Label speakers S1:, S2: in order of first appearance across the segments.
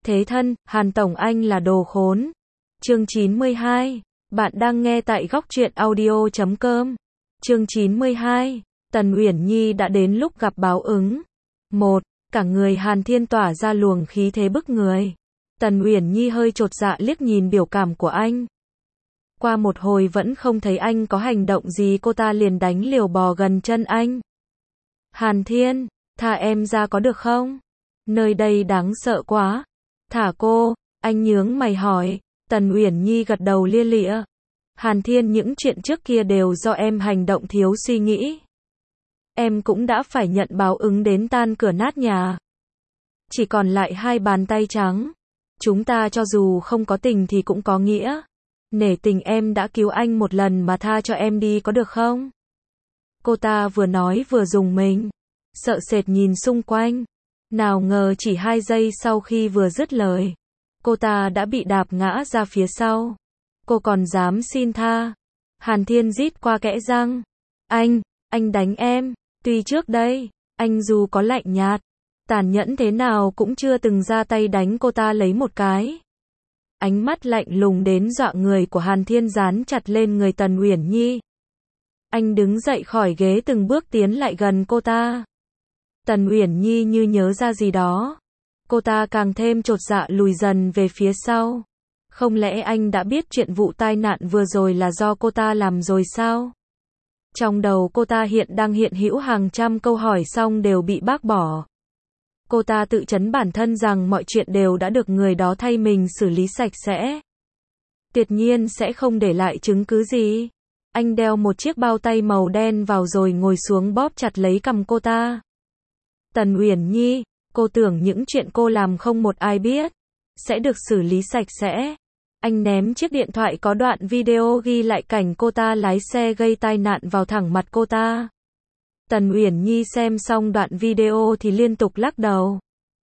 S1: Thế thân, Hàn Tổng anh là đồ khốn. Chương 92. Bạn đang nghe tại góc truyện audio.com. Chương 92. Tần Uyển Nhi đã đến lúc gặp báo ứng. 1. Cả người Hàn Thiên tỏa ra luồng khí thế bức người. Tần Uyển Nhi hơi chột dạ liếc nhìn biểu cảm của anh. Qua một hồi vẫn không thấy anh có hành động gì, cô ta liền đánh liều bò gần chân anh. Hàn Thiên, thả em ra có được không? Nơi đây đáng sợ quá. Thả cô, anh nhướng mày hỏi. Tần Uyển Nhi gật đầu lia lịa. Hàn Thiên, những chuyện trước kia đều do em hành động thiếu suy nghĩ. Em cũng đã phải nhận báo ứng đến tan cửa nát nhà. Chỉ còn lại hai bàn tay trắng. Chúng ta cho dù không có tình thì cũng có nghĩa. Nể tình em đã cứu anh một lần mà tha cho em đi có được không? Cô ta vừa nói vừa rùng mình. Sợ sệt nhìn xung quanh. Nào ngờ chỉ 2 giây sau khi vừa dứt lời, cô ta đã bị đạp ngã ra phía sau. Cô còn dám xin tha? Hàn Thiên rít qua kẽ răng. Anh đánh em. Tuy trước đây, anh dù có lạnh nhạt, tàn nhẫn thế nào cũng chưa từng ra tay đánh cô ta lấy một cái. Ánh mắt lạnh lùng đến dọa người của Hàn Thiên dán chặt lên người Tần Uyển Nhi. Anh đứng dậy khỏi ghế từng bước tiến lại gần cô ta. Tần Uyển Nhi như nhớ ra gì đó. Cô ta càng thêm chột dạ lùi dần về phía sau. Không lẽ anh đã biết chuyện vụ tai nạn vừa rồi là do cô ta làm rồi sao? Trong đầu cô ta đang hiện hữu hàng trăm câu hỏi xong đều bị bác bỏ. Cô ta tự trấn bản thân rằng mọi chuyện đều đã được người đó thay mình xử lý sạch sẽ. Tuyệt nhiên sẽ không để lại chứng cứ gì. Anh đeo một chiếc bao tay màu đen vào rồi ngồi xuống bóp chặt lấy cằm cô ta. Tần Uyển Nhi, cô tưởng những chuyện cô làm không một ai biết, sẽ được xử lý sạch sẽ. Anh ném chiếc điện thoại có đoạn video ghi lại cảnh cô ta lái xe gây tai nạn vào thẳng mặt cô ta. Tần Uyển Nhi xem xong đoạn video thì liên tục lắc đầu.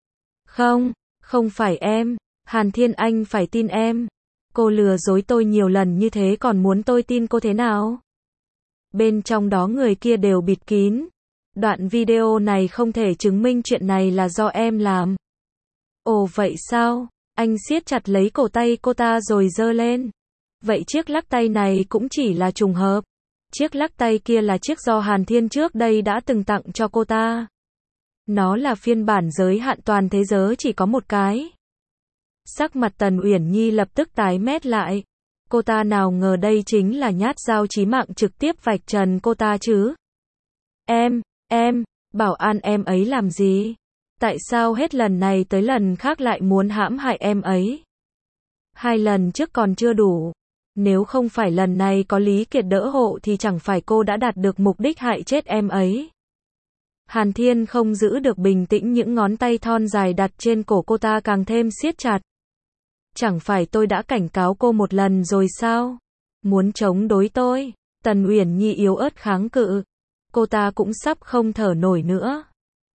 S1: Không phải em, Hàn Thiên, anh phải tin em. Cô lừa dối tôi nhiều lần như thế còn muốn tôi tin cô thế nào? Bên trong đó người kia đều bịt kín. Đoạn video này không thể chứng minh chuyện này là do em làm. Ồ vậy sao? Anh siết chặt lấy cổ tay cô ta rồi giơ lên. Vậy chiếc lắc tay này cũng chỉ là trùng hợp. Chiếc lắc tay kia là chiếc do Hàn Thiên trước đây đã từng tặng cho cô ta. Nó là phiên bản giới hạn toàn thế giới chỉ có một cái. Sắc mặt Tần Uyển Nhi lập tức tái mét lại. Cô ta nào ngờ đây chính là nhát dao chí mạng trực tiếp vạch trần cô ta chứ. Em, bảo an em ấy làm gì? Tại sao hết lần này tới lần khác lại muốn hãm hại em ấy? 2 lần trước còn chưa đủ. Nếu không phải lần này có Lý Kiệt đỡ hộ thì chẳng phải cô đã đạt được mục đích hại chết em ấy. Hàn Thiên không giữ được bình tĩnh, những ngón tay thon dài đặt trên cổ cô ta càng thêm siết chặt. Chẳng phải tôi đã cảnh cáo cô một lần rồi sao? Muốn chống đối tôi? Tần Uyển Nhi yếu ớt kháng cự. Cô ta cũng sắp không thở nổi nữa.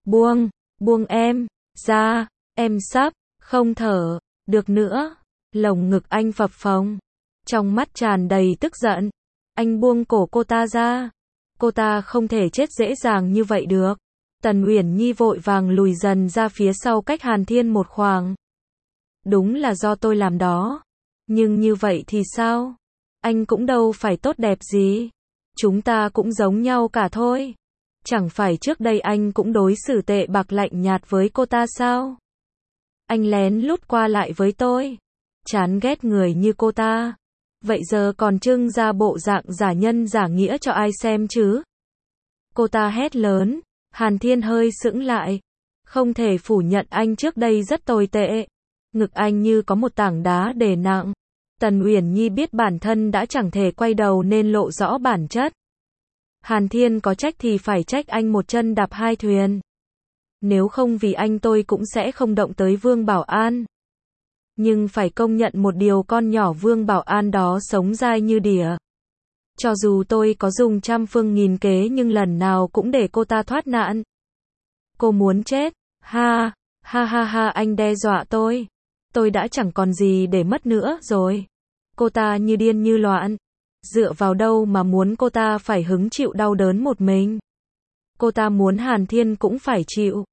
S1: Buông em ra, em sắp không thở được nữa. Lồng ngực anh phập phồng, trong mắt tràn đầy tức giận. Anh buông cổ cô ta ra. Cô ta không thể chết dễ dàng như vậy được. Tần Uyển Nhi vội vàng lùi dần ra phía sau cách Hàn Thiên một khoảng. Đúng là do tôi làm đó. Nhưng như vậy thì sao? Anh cũng đâu phải tốt đẹp gì. Chúng ta cũng giống nhau cả thôi. Chẳng phải trước đây anh cũng đối xử tệ bạc lạnh nhạt với cô ta sao? Anh lén lút qua lại với tôi. Chán ghét người như cô ta. Vậy giờ còn trưng ra bộ dạng giả nhân giả nghĩa cho ai xem chứ? Cô ta hét lớn. Hàn Thiên hơi sững lại. Không thể phủ nhận anh trước đây rất tồi tệ. Ngực anh như có một tảng đá đè nặng. Tần Uyển Nhi biết bản thân đã chẳng thể quay đầu nên lộ rõ bản chất. Hàn Thiên có trách thì phải trách anh một chân đạp 2 thuyền. Nếu không vì anh tôi cũng sẽ không động tới Vương Bảo An. Nhưng phải công nhận một điều, con nhỏ Vương Bảo An đó sống dai như đỉa. Cho dù tôi có dùng trăm phương nghìn kế nhưng lần nào cũng để cô ta thoát nạn. Cô muốn chết? Ha, anh đe dọa tôi. Tôi đã chẳng còn gì để mất nữa rồi. Cô ta như điên như loạn. Dựa vào đâu mà muốn cô ta phải hứng chịu đau đớn một mình? Cô ta muốn Hàn Thiên cũng phải chịu.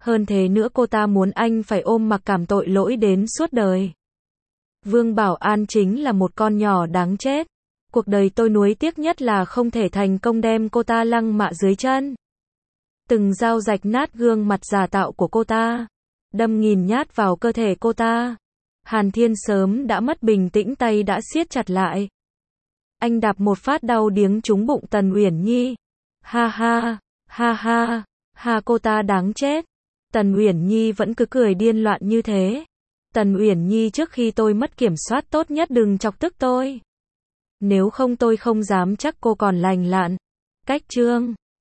S1: Hơn thế nữa cô ta muốn anh phải ôm mặc cảm tội lỗi đến suốt đời. Vương Bảo An chính là một con nhỏ đáng chết. Cuộc đời tôi nuối tiếc nhất là không thể thành công đem cô ta lăng mạ dưới chân. Từng dao rạch nát gương mặt giả tạo của cô ta, đâm nghìn nhát vào cơ thể cô ta. Hàn Thiên sớm đã mất bình tĩnh, tay đã siết chặt lại. Anh đạp một phát đau điếng trúng bụng Tần Uyển Nhi. Ha ha, ha ha, ha, cô ta đáng chết. Tần Uyển Nhi vẫn cứ cười điên loạn như thế. Tần Uyển Nhi, trước khi tôi mất kiểm soát tốt nhất đừng chọc tức tôi. Nếu không tôi không dám chắc cô còn lành lặn. Cách chương